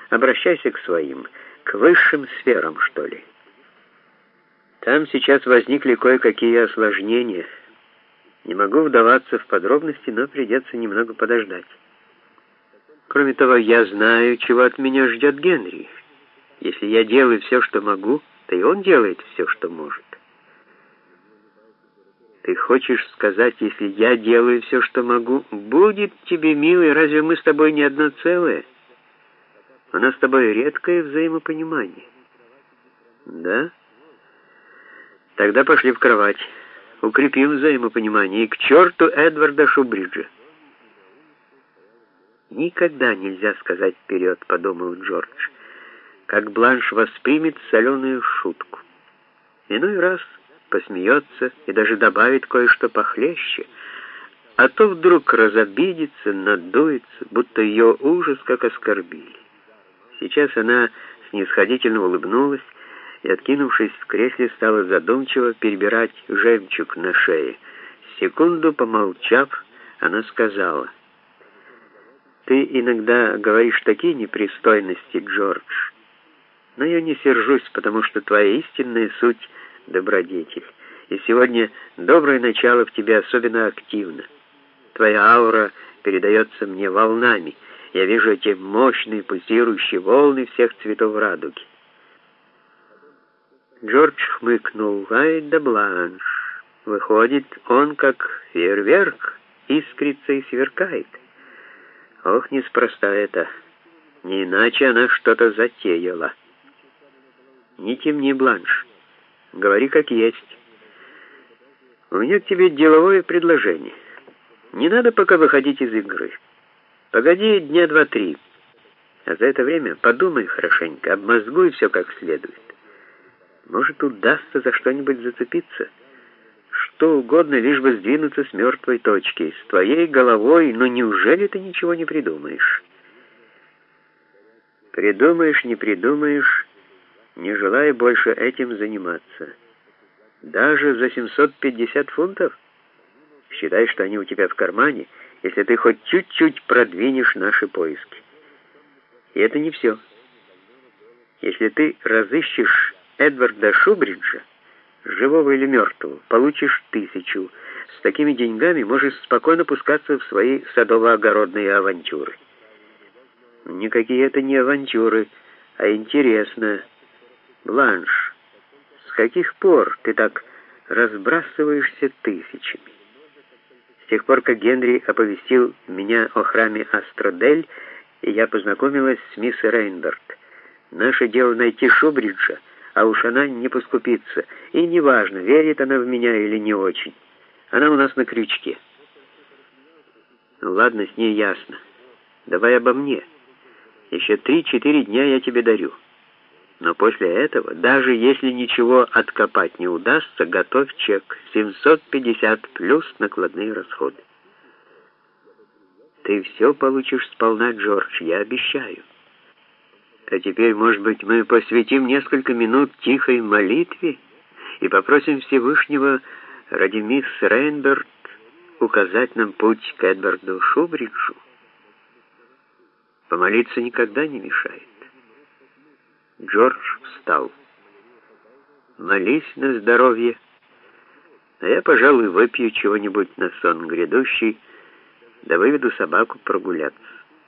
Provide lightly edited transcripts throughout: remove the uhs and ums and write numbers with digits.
Обращайся к своим, к высшим сферам, что ли. Там сейчас возникли кое-какие осложнения. Не могу вдаваться в подробности, но придется немного подождать. Кроме того, я знаю, чего от меня ждет Генри. Если я делаю все, что могу, то и он делает все, что может. Ты хочешь сказать, если я делаю все, что могу, будет тебе, милый, разве мы с тобой не одно целое? У нас с тобой редкое взаимопонимание. Да? Тогда пошли в кровать. Укрепим взаимопонимание. И к черту Эдварда Шубриджа. Никогда нельзя сказать вперед, подумал Джордж, как Бланш воспримет соленую шутку. Иной раз посмеется и даже добавит кое-что похлеще, а то вдруг разобидится, надуется, будто ее ужас как оскорбили. Сейчас она снисходительно улыбнулась и, откинувшись в кресле, стала задумчиво перебирать жемчуг на шее. Секунду помолчав, она сказала: «Ты иногда говоришь такие непристойности, Джордж, но я не сержусь, потому что твоя истинная суть — добродетель, и сегодня доброе начало в тебе особенно активно. Твоя аура передается мне волнами. Я вижу эти мощные пульсирующие волны всех цветов радуги». Джордж хмыкнул. «Ай да Бланш! Выходит, он как фейерверк, искрится и сверкает. Ох, неспроста это. Не иначе она что-то затеяла. Не темни, Бланш. Говори как есть. У меня к тебе деловое предложение. Не надо пока выходить из игры. Погоди дня 2-3. А за это время подумай хорошенько, обмозгуй все как следует. Может, удастся за что-нибудь зацепиться. Что угодно, лишь бы сдвинуться с мертвой точки. С твоей головой, но неужели ты ничего не придумаешь? Придумаешь, не придумаешь, не желая больше этим заниматься. Даже за 750 фунтов? Считай, что они у тебя в кармане, если ты хоть чуть-чуть продвинешь наши поиски. И это не все. Если ты разыщешь Эдварда Шубриджа, живого или мертвого, получишь 1000. С такими деньгами можешь спокойно пускаться в свои садово-огородные авантюры. Никакие это не авантюры, а интересно. Бланш, с каких пор ты так разбрасываешься тысячами? С тех пор, как Генри оповестил меня о храме Астродель, и я познакомилась с мисс Рейнберт. Наше дело найти Шубриджа, а уж она не поскупится. И неважно, верит она в меня или не очень. Она у нас на крючке. Ну ладно, с ней ясно. Давай обо мне. Еще 3-4 дня я тебе дарю. Но после этого, даже если ничего откопать не удастся, готовь чек. 750 плюс накладные расходы. Ты все получишь сполна, Джордж, я обещаю. А теперь, может быть, мы посвятим несколько минут тихой молитве и попросим Всевышнего ради мисс Рейнберт указать нам путь к Эдварду Шубриджу. Помолиться никогда не мешает. Джордж встал. Молись на здоровье, а я, пожалуй, выпью чего-нибудь на сон грядущий, да выведу собаку прогуляться.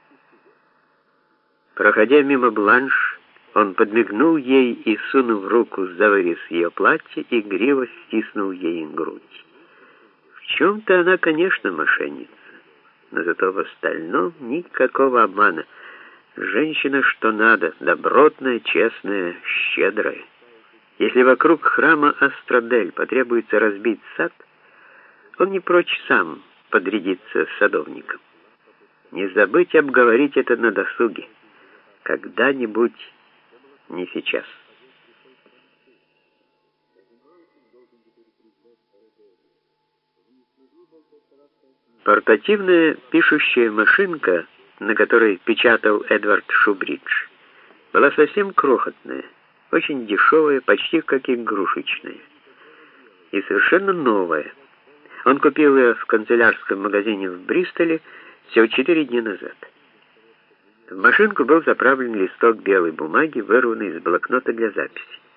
Проходя мимо Бланш, он подмигнул ей и, сунув руку за вырез ее платья, игриво стиснул ей грудь. В чем-то она, конечно, мошенница, но зато в остальном никакого обмана. Женщина что надо, добротная, честная, щедрая. Если вокруг храма Астродель потребуется разбить сад, он не прочь сам подрядиться садовником. Не забыть обговорить это на досуге. Когда-нибудь, не сейчас. Портативная пишущая машинка, на которой печатал Эдвард Шубридж, была совсем крохотная, очень дешевая, почти как игрушечная, и совершенно новая. Он купил ее в канцелярском магазине в Бристоле всего 4 дня назад. В машинку был заправлен листок белой бумаги, вырванный из блокнота для записи.